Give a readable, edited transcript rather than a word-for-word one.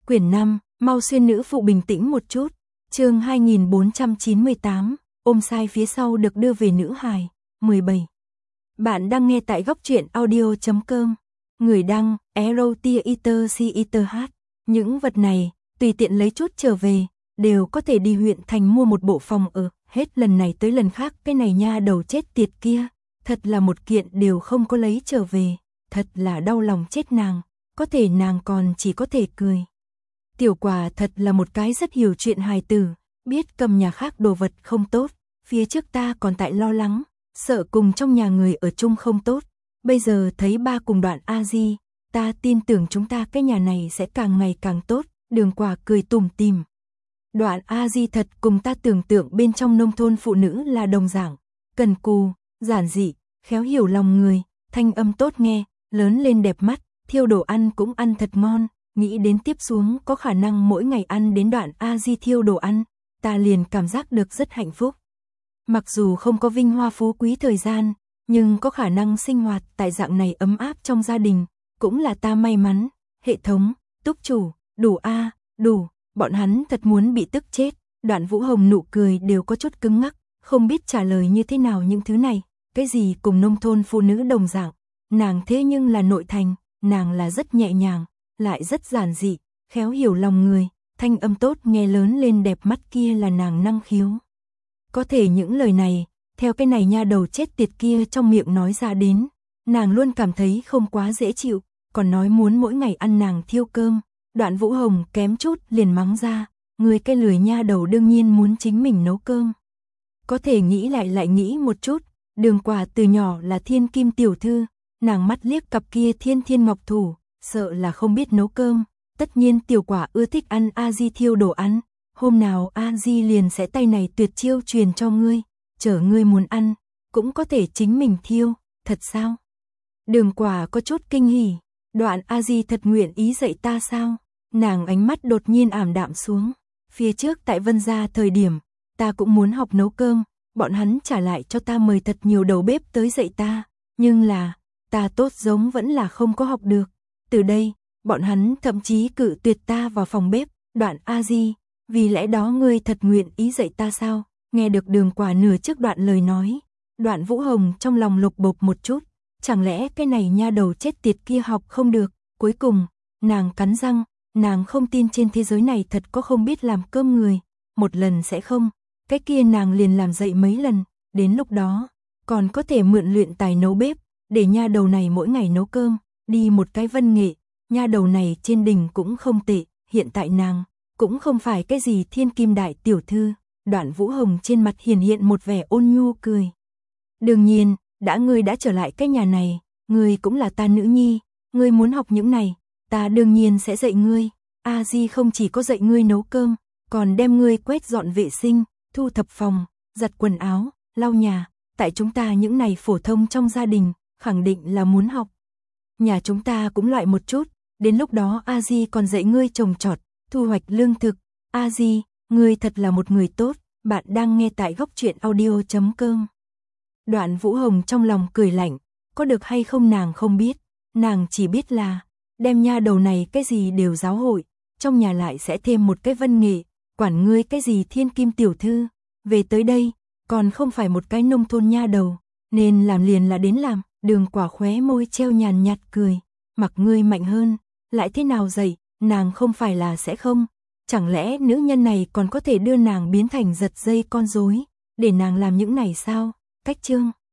Quyển 5, mau xuyên nữ phụ bình tĩnh một chút. Chương 2498, ôm sai phía sau được đưa về nữ hài. 17. Bạn đang nghe tại góc truyện audio.com. Người đăng, Erotiaiter. Những vật này, tùy tiện lấy chút trở về, đều có thể đi huyện thành mua một bộ phòng ở. Hết lần này tới lần khác cái này nha đầu chết tiệt kia. Thật là một kiện đều không có lấy trở về. Thật là đau lòng chết nàng. Có thể nàng còn chỉ có thể cười. Tiểu Quả thật là một cái rất hiểu chuyện hài tử, biết cầm nhà khác đồ vật không tốt, phía trước ta còn tại lo lắng, sợ cùng trong nhà người ở chung không tốt, bây giờ thấy ba cùng Đoạn A Di, ta tin tưởng chúng ta cái nhà này sẽ càng ngày càng tốt. Đường Quả cười tủm tỉm. Đoạn A Di thật cùng ta tưởng tượng bên trong nông thôn phụ nữ là đồng dạng, cần cù, giản dị, khéo hiểu lòng người, thanh âm tốt nghe, lớn lên đẹp mắt, thiêu đồ ăn cũng ăn thật ngon. Nghĩ đến tiếp xuống có khả năng mỗi ngày ăn đến Đoạn A Di thiêu đồ ăn, ta liền cảm giác được rất hạnh phúc. Mặc dù không có vinh hoa phú quý thời gian, nhưng có khả năng sinh hoạt tại dạng này ấm áp trong gia đình, cũng là ta may mắn. Hệ thống, túc chủ, đủ a, đủ, bọn hắn thật muốn bị tức chết. Đoạn Vũ Hồng nụ cười đều có chút cứng ngắc, không biết trả lời như thế nào những thứ này. Cái gì cùng nông thôn phụ nữ đồng dạng, nàng thế nhưng là nội thành, nàng là rất nhẹ nhàng, lại rất giản dị, khéo hiểu lòng người, thanh âm tốt nghe lớn lên đẹp mắt kia là nàng năng khiếu. Có thể những lời này, theo cái này nha đầu chết tiệt kia trong miệng nói ra đến, nàng luôn cảm thấy không quá dễ chịu, còn nói muốn mỗi ngày ăn nàng thiêu cơm. Đoạn Vũ Hồng kém chút liền mắng ra, người cái lười nha đầu đương nhiên muốn chính mình nấu cơm. Có thể nghĩ lại nghĩ một chút, Đường Quả từ nhỏ là thiên kim tiểu thư, nàng mắt liếc cặp kia thiên thiên ngọc thủ, sợ là không biết nấu cơm. Tất nhiên Tiểu Quả ưa thích ăn A Di thiêu đồ ăn, hôm nào A Di liền sẽ tay này tuyệt chiêu truyền cho ngươi, chờ ngươi muốn ăn, cũng có thể chính mình thiêu. Thật sao? Đường Quả có chút kinh hỉ. Đoạn A Di thật nguyện ý dạy ta sao? Nàng ánh mắt đột nhiên ảm đạm xuống. Phía trước tại Vân Gia thời điểm, ta cũng muốn học nấu cơm, bọn hắn trả lại cho ta mời thật nhiều đầu bếp tới dạy ta, nhưng là, ta tốt giống vẫn là không có học được. Từ đây, bọn hắn thậm chí cự tuyệt ta vào phòng bếp. Đoạn A Di, vì lẽ đó ngươi thật nguyện ý dạy ta sao? Nghe được Đường Quả nửa trước đoạn lời nói, Đoạn Vũ Hồng trong lòng lục bộp một chút, chẳng lẽ cái này nha đầu chết tiệt kia học không được? Cuối cùng, nàng cắn răng, nàng không tin trên thế giới này thật có không biết làm cơm người, một lần sẽ không, cái kia nàng liền làm dậy mấy lần, đến lúc đó, còn có thể mượn luyện tài nấu bếp, để nha đầu này mỗi ngày nấu cơm, đi một cái văn nghệ, nha đầu này trên đỉnh cũng không tệ, hiện tại nàng, cũng không phải cái gì thiên kim đại tiểu thư. Đoạn Vũ Hồng trên mặt hiện một vẻ ôn nhu cười. Đương nhiên, ngươi đã trở lại cái nhà này, ngươi cũng là ta nữ nhi, ngươi muốn học những này, ta đương nhiên sẽ dạy ngươi. A Di không chỉ có dạy ngươi nấu cơm, còn đem ngươi quét dọn vệ sinh, thu thập phòng, giặt quần áo, lau nhà, tại chúng ta những này phổ thông trong gia đình, khẳng định là muốn học. Nhà chúng ta cũng loại một chút, đến lúc đó A Di còn dạy ngươi trồng trọt, thu hoạch lương thực. A Di, ngươi thật là một người tốt. Bạn đang nghe tại góc truyện audio.com. Đoạn Vũ Hồng trong lòng cười lạnh, có được hay không nàng không biết, nàng chỉ biết là đem nha đầu này cái gì đều giáo hội, trong nhà lại sẽ thêm một cái văn nghệ, quản ngươi cái gì thiên kim tiểu thư, về tới đây, còn không phải một cái nông thôn nha đầu, nên làm liền là đến làm. Đường Quả khóe môi treo nhàn nhạt cười, mặc ngươi mạnh hơn, lại thế nào dạy, nàng không phải là sẽ không, chẳng lẽ nữ nhân này còn có thể đưa nàng biến thành giật dây con rối, để nàng làm những này sao? Cách chương